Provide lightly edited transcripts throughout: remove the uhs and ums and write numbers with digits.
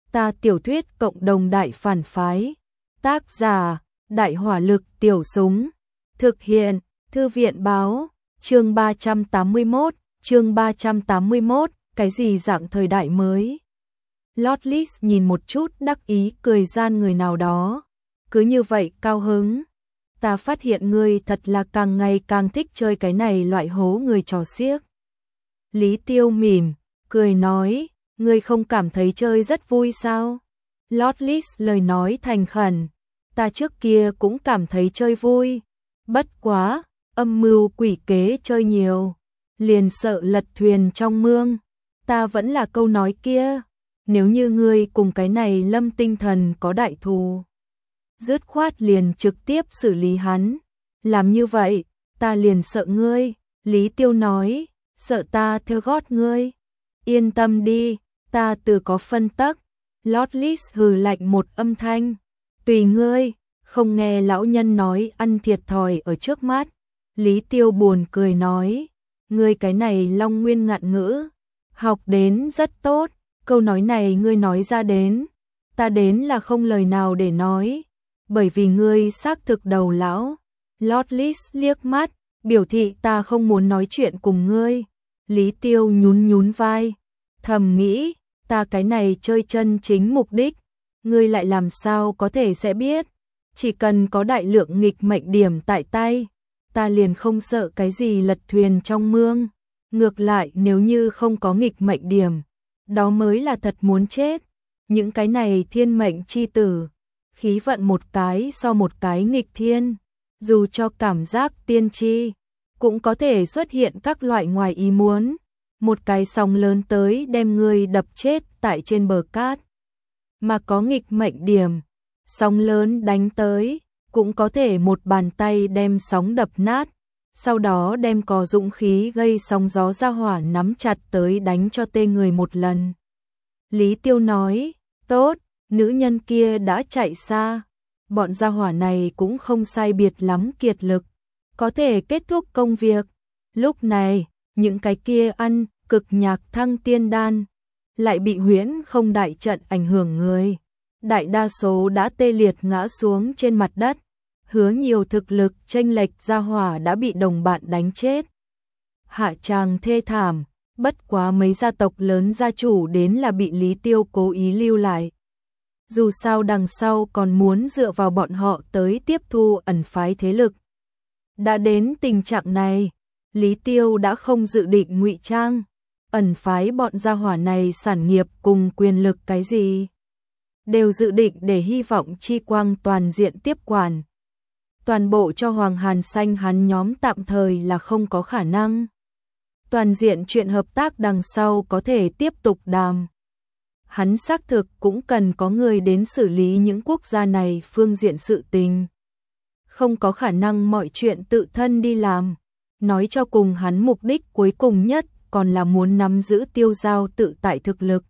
Ta tiểu thuyết cộng đồng đại phản phái. Tác giả: Đại hỏa lực tiểu súng. Thực hiện: Thư viện báo. Chương 381, cái gì dạng thời đại mới. Lotlis nhìn một chút đắc ý cười gian người nào đó. Cứ như vậy cao hứng. Ta phát hiện ngươi thật là càng ngày càng thích chơi cái này loại hố người trò xiếc. Lý Tiêu mỉm, cười nói, ngươi không cảm thấy chơi rất vui sao? Lotlis lời nói thành khẩn, ta trước kia cũng cảm thấy chơi vui. Bất quá, âm mưu quỷ kế chơi nhiều, liền sợ lật thuyền trong mương. Ta vẫn là câu nói kia, nếu như ngươi cùng cái này Lâm Tinh Thần có đại thù, dứt khoát liền trực tiếp xử lý hắn. Làm như vậy, ta liền sợ ngươi. Lý Tiêu nói, sợ ta theo gót ngươi. Yên tâm đi, ta tự có phân tắc. Lotlis hừ lạnh một âm thanh, tùy ngươi, không nghe lão nhân nói ăn thiệt thòi ở trước mắt. Lý Tiêu buồn cười nói, ngươi cái này Long Nguyên ngạn ngữ, học đến rất tốt, câu nói này ngươi nói ra đến, ta đến là không lời nào để nói, bởi vì ngươi xác thực đầu lão. Lotlis liếc mắt, biểu thị ta không muốn nói chuyện cùng ngươi. Lý Tiêu nhún nhún vai, thầm nghĩ, ta cái này chơi chân chính mục đích, ngươi lại làm sao có thể sẽ biết. Chỉ cần có đại lượng nghịch mệnh điểm tại tay, ta liền không sợ cái gì lật thuyền trong mương. Ngược lại nếu như không có nghịch mệnh điểm, đó mới là thật muốn chết. Những cái này thiên mệnh chi tử, khí vận một cái so một cái nghịch thiên, dù cho cảm giác tiên tri, cũng có thể xuất hiện các loại ngoài ý muốn. Một cái sóng lớn tới đem người đập chết tại trên bờ cát. Mà có nghịch mệnh điểm, sóng lớn đánh tới, cũng có thể một bàn tay đem sóng đập nát, sau đó đem có dũng khí gây sóng gió ra hỏa nắm chặt tới đánh cho tê người một lần. Lý Tiêu nói, tốt, nữ nhân kia đã chạy xa, bọn gia hỏa này cũng không sai biệt lắm kiệt lực, có thể kết thúc công việc. Lúc này, những cái kia ăn cực nhạc thăng tiên đan, lại bị huyễn không đại trận ảnh hưởng người. Đại đa số đã tê liệt ngã xuống trên mặt đất, hứa nhiều thực lực chênh lệch gia hỏa đã bị đồng bạn đánh chết. Hạ tràng thê thảm, bất quá mấy gia tộc lớn gia chủ đến là bị Lý Tiêu cố ý lưu lại. Dù sao đằng sau còn muốn dựa vào bọn họ tới tiếp thu ẩn phái thế lực. Đã đến tình trạng này, Lý Tiêu đã không dự định ngụy trang, ẩn phái bọn gia hỏa này sản nghiệp cùng quyền lực cái gì, đều dự định để hy vọng chi quang toàn diện tiếp quản. Toàn bộ cho Hoàng Hàn Xanh hắn nhóm tạm thời là không có khả năng. Toàn diện chuyện hợp tác đằng sau có thể tiếp tục đàm. Hắn xác thực cũng cần có người đến xử lý những quốc gia này phương diện sự tình. Không có khả năng mọi chuyện tự thân đi làm. Nói cho cùng hắn mục đích cuối cùng nhất còn là muốn nắm giữ tiêu giao tự tại thực lực,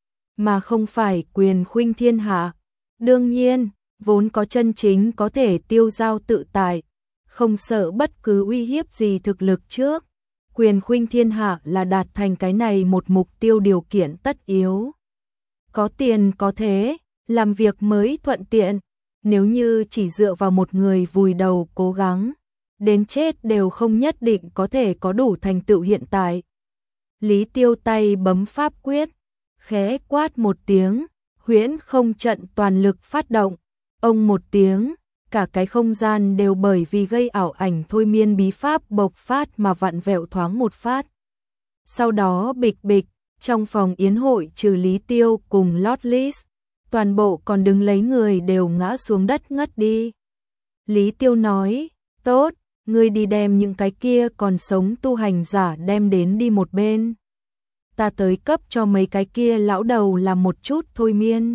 mà không phải quyền khuynh thiên hạ. Đương nhiên, vốn có chân chính có thể tiêu giao tự tại, không sợ bất cứ uy hiếp gì thực lực trước. Quyền khuynh thiên hạ là đạt thành cái này một mục tiêu điều kiện tất yếu. Có tiền có thế, làm việc mới thuận tiện. Nếu như chỉ dựa vào một người vùi đầu cố gắng, đến chết đều không nhất định có thể có đủ thành tựu hiện tại. Lý Tiêu tay bấm pháp quyết, khẽ quát một tiếng, huyễn không trận toàn lực phát động. Ông một tiếng, cả cái không gian đều bởi vì gây ảo ảnh thôi miên bí pháp bộc phát mà vặn vẹo thoáng một phát. Sau đó bịch bịch, trong phòng yến hội trừ Lý Tiêu cùng Lotlis, toàn bộ còn đứng lấy người đều ngã xuống đất ngất đi. Lý Tiêu nói, tốt, ngươi đi đem những cái kia còn sống tu hành giả đem đến đi một bên. Ta tới cấp cho mấy cái kia lão đầu làm một chút thôi miên.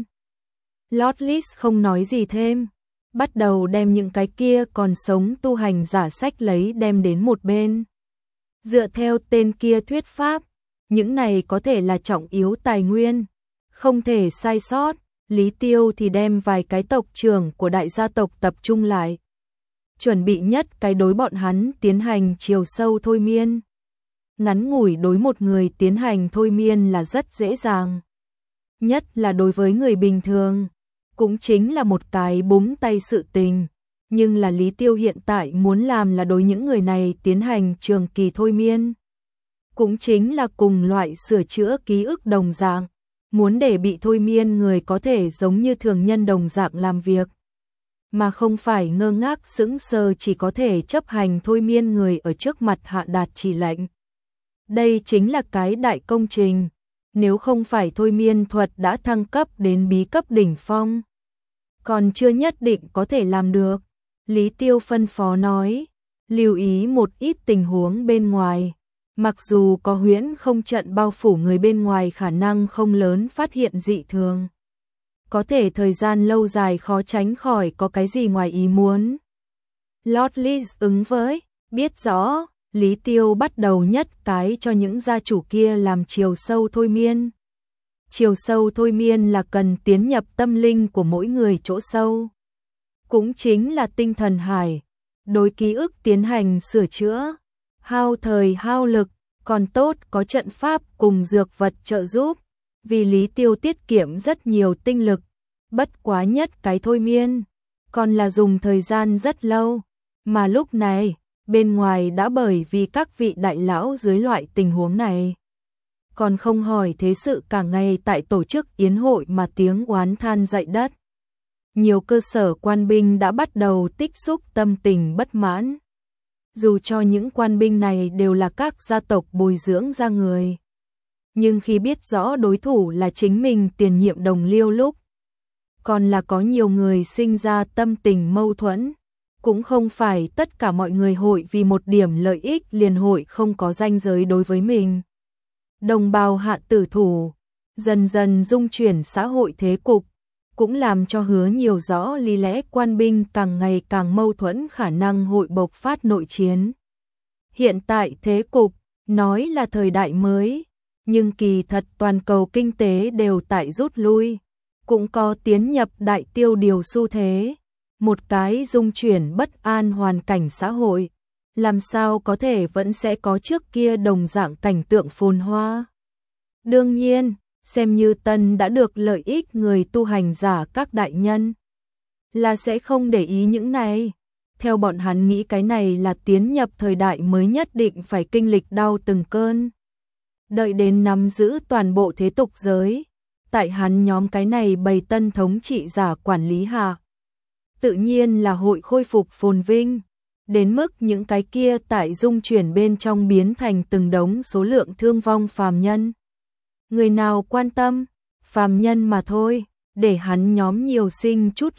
Lotlis không nói gì thêm, bắt đầu đem những cái kia còn sống tu hành giả sách lấy đem đến một bên. Dựa theo tên kia thuyết pháp, những này có thể là trọng yếu tài nguyên, không thể sai sót. Lý Tiêu thì đem vài cái tộc trưởng của đại gia tộc tập trung lại, chuẩn bị nhất cái đối bọn hắn tiến hành chiều sâu thôi miên. Ngắn ngủi đối một người tiến hành thôi miên là rất dễ dàng. nhất là đối với người bình thường, cũng chính là một cái búng tay sự tình. Nhưng là Lý Tiêu hiện tại muốn làm là đối những người này tiến hành trường kỳ thôi miên. Cũng chính là cùng loại sửa chữa ký ức đồng dạng, muốn để bị thôi miên người có thể giống như thường nhân đồng dạng làm việc, mà không phải ngơ ngác sững sờ chỉ có thể chấp hành thôi miên người ở trước mặt hạ đạt chỉ lệnh. Đây chính là cái đại công trình, nếu không phải thôi miên thuật đã thăng cấp đến bí cấp đỉnh phong, còn chưa nhất định có thể làm được. Lý Tiêu phân phó nói, lưu ý một ít tình huống bên ngoài. Mặc dù có huyễn không trận bao phủ người bên ngoài khả năng không lớn phát hiện dị thường. Có thể thời gian lâu dài khó tránh khỏi có cái gì ngoài ý muốn. Lord Liz ứng với, biết rõ, Lý Tiêu bắt đầu nhất cái cho những gia chủ kia làm chiều sâu thôi miên. Chiều sâu thôi miên là cần tiến nhập tâm linh của mỗi người chỗ sâu. Cũng chính là tinh thần hải, đối ký ức tiến hành sửa chữa, hao thời hao lực, còn tốt có trận pháp cùng dược vật trợ giúp, vì Lý Tiêu tiết kiệm rất nhiều tinh lực, bất quá nhất cái thôi miên, còn là dùng thời gian rất lâu, mà lúc này, bên ngoài đã bởi vì các vị đại lão dưới loại tình huống này. Còn không hỏi thế sự cả ngày tại tổ chức yến hội mà tiếng oán than dậy đất. Nhiều cơ sở quan binh đã bắt đầu tích xúc tâm tình bất mãn. Dù cho những quan binh này đều là các gia tộc bồi dưỡng ra người. Nhưng khi biết rõ đối thủ là chính mình tiền nhiệm đồng liêu lúc, còn là có nhiều người sinh ra tâm tình mâu thuẫn. Cũng không phải tất cả mọi người hội vì một điểm lợi ích liền hội không có ranh giới đối với mình. Đồng bào hạ tử thủ, dần dần dung chuyển xã hội thế cục, cũng làm cho hứa nhiều rõ lý lẽ quan binh càng ngày càng mâu thuẫn khả năng hội bộc phát nội chiến. Hiện tại thế cục, nói là thời đại mới, nhưng kỳ thật toàn cầu kinh tế đều tại rút lui, cũng có tiến nhập đại tiêu điều xu thế, một cái dung chuyển bất an hoàn cảnh xã hội, làm sao có thể vẫn sẽ có trước kia đồng dạng cảnh tượng phồn hoa. Đương nhiên, xem như tân đã được lợi ích người tu hành giả các đại nhân, là sẽ không để ý những này. Theo bọn hắn nghĩ cái này là tiến nhập thời đại mới nhất định phải kinh lịch đau từng cơn. Đợi đến nắm giữ toàn bộ thế tục giới, tại hắn nhóm cái này bày tân thống trị giả quản lý hạ. Tự nhiên là hội khôi phục phồn vinh, đến mức những cái kia tại dung chuyển bên trong biến thành từng đống số lượng thương vong phàm nhân. Người nào quan tâm, phàm nhân mà thôi, để hắn nhóm nhiều sinh chút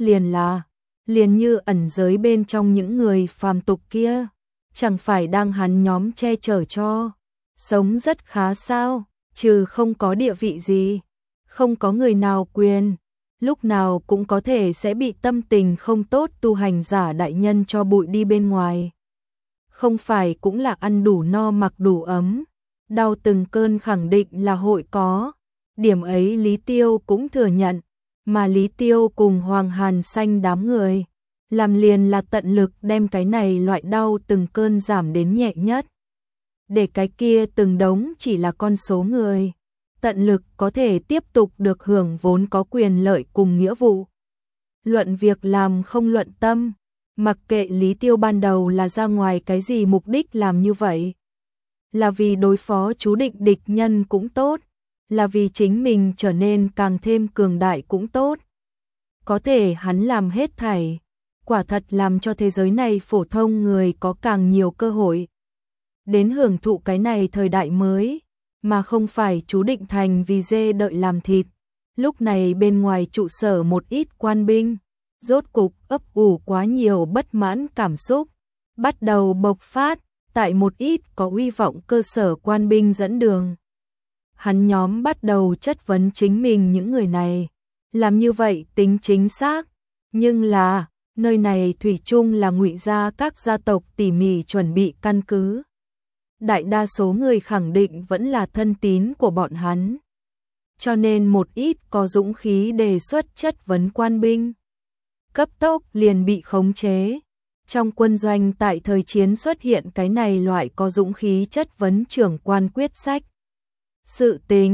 liền như ẩn giới bên trong những người phàm tục kia, chẳng phải đang hắn nhóm che chở cho, sống rất khá sao, trừ không có địa vị gì, không có người nào quyền, lúc nào cũng có thể sẽ bị tâm tình không tốt tu hành giả đại nhân cho bụi đi bên ngoài. Không phải cũng là ăn đủ no mặc đủ ấm, đau từng cơn khẳng định là hội có, điểm ấy Lý Tiêu cũng thừa nhận, mà Lý Tiêu cùng Hoàng Hàn Xanh đám người, làm liền là tận lực đem cái này loại đau từng cơn giảm đến nhẹ nhất. Để cái kia từng đống chỉ là con số người, tận lực có thể tiếp tục được hưởng vốn có quyền lợi cùng nghĩa vụ. Luận việc làm không luận tâm, mặc kệ Lý Tiêu ban đầu là ra ngoài cái gì mục đích làm như vậy. Là vì đối phó chú định địch nhân cũng tốt, là vì chính mình trở nên càng thêm cường đại cũng tốt. Có thể hắn làm hết thảy, quả thật làm cho thế giới này phổ thông người có càng nhiều cơ hội đến hưởng thụ cái này thời đại mới, mà không phải chú định thành vì dê đợi làm thịt. Lúc này bên ngoài trụ sở một ít quan binh, rốt cục ấp ủ quá nhiều bất mãn cảm xúc, bắt đầu bộc phát, tại một ít có uy vọng cơ sở quan binh dẫn đường. Hắn nhóm bắt đầu chất vấn chính mình những người này, làm như vậy tính chính xác, nhưng là, nơi này thủy chung là ngụy gia các gia tộc tỉ mỉ chuẩn bị căn cứ. Đại đa số người khẳng định vẫn là thân tín của bọn hắn. Cho nên một ít có dũng khí đề xuất chất vấn quan binh. Cấp tốc liền bị khống chế. Trong quân doanh tại thời chiến xuất hiện cái này loại có dũng khí chất vấn trưởng quan quyết sách. Sự tình,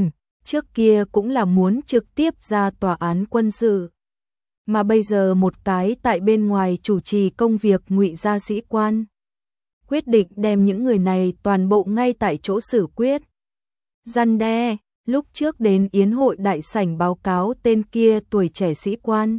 trước kia cũng là muốn trực tiếp ra tòa án quân sự. Mà bây giờ một cái tại bên ngoài chủ trì công việc ngụy gia sĩ quan. Quyết định đem những người này toàn bộ ngay tại chỗ xử quyết. Răn đe, lúc trước đến yến hội đại sảnh báo cáo tên kia tuổi trẻ sĩ quan.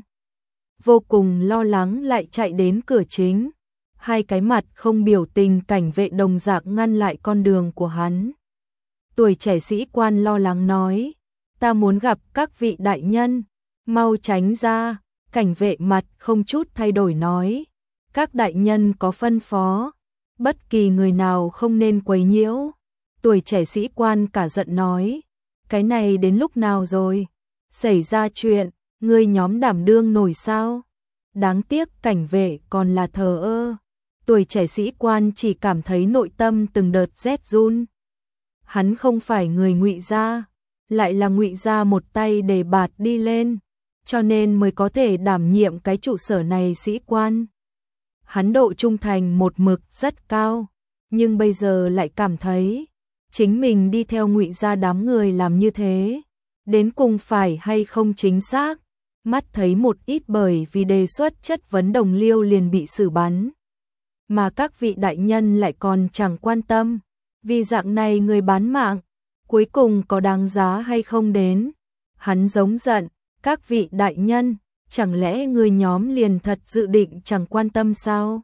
Vô cùng lo lắng lại chạy đến cửa chính. Hai cái mặt không biểu tình cảnh vệ đồng dạng ngăn lại con đường của hắn. Tuổi trẻ sĩ quan lo lắng nói, ta muốn gặp các vị đại nhân, mau tránh ra. Cảnh vệ mặt không chút thay đổi nói, các đại nhân có phân phó, bất kỳ người nào không nên quấy nhiễu. Tuổi trẻ sĩ quan cả giận nói, cái này đến lúc nào rồi? Xảy ra chuyện, ngươi nhóm đảm đương nổi sao? Đáng tiếc cảnh vệ còn là thờ ơ. Tuổi trẻ sĩ quan chỉ cảm thấy nội tâm từng đợt rét run. Hắn không phải người ngụy gia, lại là ngụy gia một tay đề bạt đi lên, cho nên mới có thể đảm nhiệm cái trụ sở này sĩ quan. Hắn độ trung thành một mực rất cao, nhưng bây giờ lại cảm thấy chính mình đi theo ngụy gia đám người làm như thế, đến cùng phải hay không chính xác. Mắt thấy một ít bởi vì đề xuất chất vấn đồng liêu liền bị xử bắn, mà các vị đại nhân lại còn chẳng quan tâm, vì dạng này người bán mạng, cuối cùng có đáng giá hay không đến. Hắn giống giận, các vị đại nhân, chẳng lẽ người nhóm liền thật dự định chẳng quan tâm sao?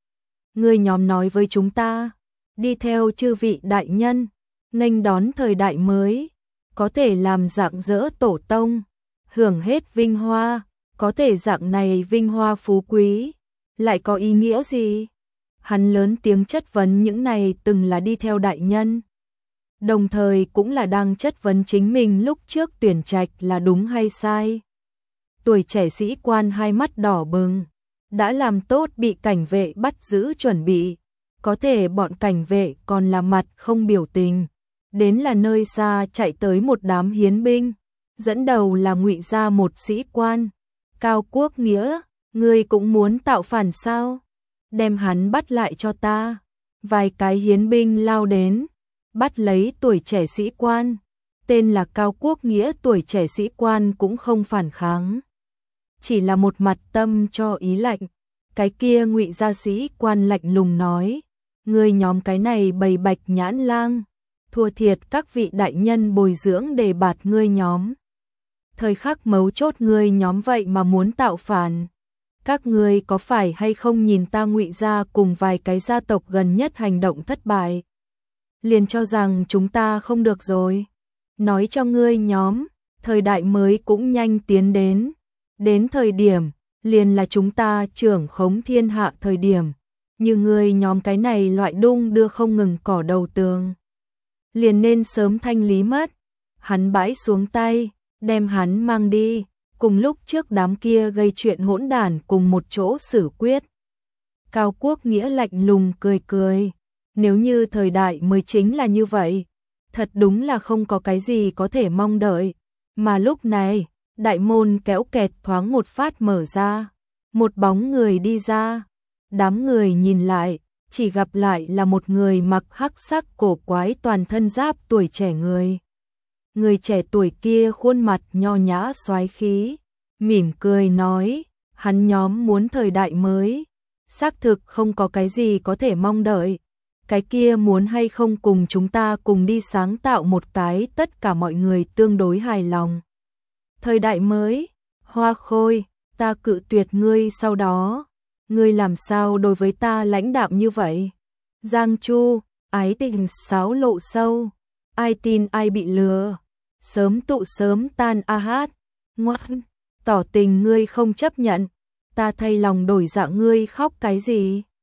Người nhóm nói với chúng ta, đi theo chư vị đại nhân, nghênh đón thời đại mới, có thể làm rạng rỡ tổ tông, hưởng hết vinh hoa, có thể dạng này vinh hoa phú quý, lại có ý nghĩa gì? Hắn lớn tiếng chất vấn những này từng là đi theo đại nhân, đồng thời cũng là đang chất vấn chính mình lúc trước tuyển trạch là đúng hay sai. Tuổi trẻ sĩ quan hai mắt đỏ bừng, đã làm tốt bị cảnh vệ bắt giữ chuẩn bị, có thể bọn cảnh vệ còn là mặt không biểu tình. Đến là nơi xa chạy tới một đám hiến binh, dẫn đầu là ngụy gia một sĩ quan. Cao Quốc Nghĩa, ngươi cũng muốn tạo phản sao? Đem hắn bắt lại cho ta. Vài cái hiến binh lao đến, bắt lấy tuổi trẻ sĩ quan. Tên là Cao Quốc Nghĩa, tuổi trẻ sĩ quan cũng không phản kháng, chỉ là một mặt tâm cho ý lạnh. Cái kia ngụy gia sĩ quan lạnh lùng nói, ngươi nhóm cái này bầy bạch nhãn lang, thua thiệt các vị đại nhân bồi dưỡng đề bạt ngươi nhóm. Thời khắc mấu chốt ngươi nhóm vậy mà muốn tạo phản. Các ngươi có phải hay không nhìn ta ngụy gia cùng vài cái gia tộc gần nhất hành động thất bại, liền cho rằng chúng ta không được rồi? Nói cho ngươi nhóm, thời đại mới cũng nhanh tiến đến. Đến thời điểm, liền là chúng ta trưởng khống thiên hạ thời điểm. Như ngươi nhóm cái này loại đung đưa không ngừng cỏ đầu tường, liền nên sớm thanh lý mất. Hắn bãi xuống tay, đem hắn mang đi, cùng lúc trước đám kia gây chuyện hỗn đản cùng một chỗ xử quyết. Cao Quốc Nghĩa lạnh lùng cười cười, nếu như thời đại mới chính là như vậy, thật đúng là không có cái gì có thể mong đợi. Mà lúc này, đại môn kéo kẹt thoáng một phát mở ra, một bóng người đi ra. Đám người nhìn lại, chỉ gặp lại là một người mặc hắc sắc cổ quái toàn thân giáp tuổi trẻ người. Người trẻ tuổi kia khuôn mặt nho nhã soái khí, mỉm cười nói, hắn nhóm muốn thời đại mới, xác thực không có cái gì có thể mong đợi. Cái kia muốn hay không cùng chúng ta cùng đi sáng tạo một cái tất cả mọi người tương đối hài lòng thời đại mới? Hoa Khôi, ta cự tuyệt ngươi. Sau đó ngươi làm sao đối với ta lãnh đạm như vậy? Giang Chu, ái tình sáo lộ sâu, ai tin ai bị lừa, sớm tụ sớm tan a hát. Ngoan, tỏ tình ngươi không chấp nhận, ta thay lòng đổi dạ, ngươi khóc cái gì?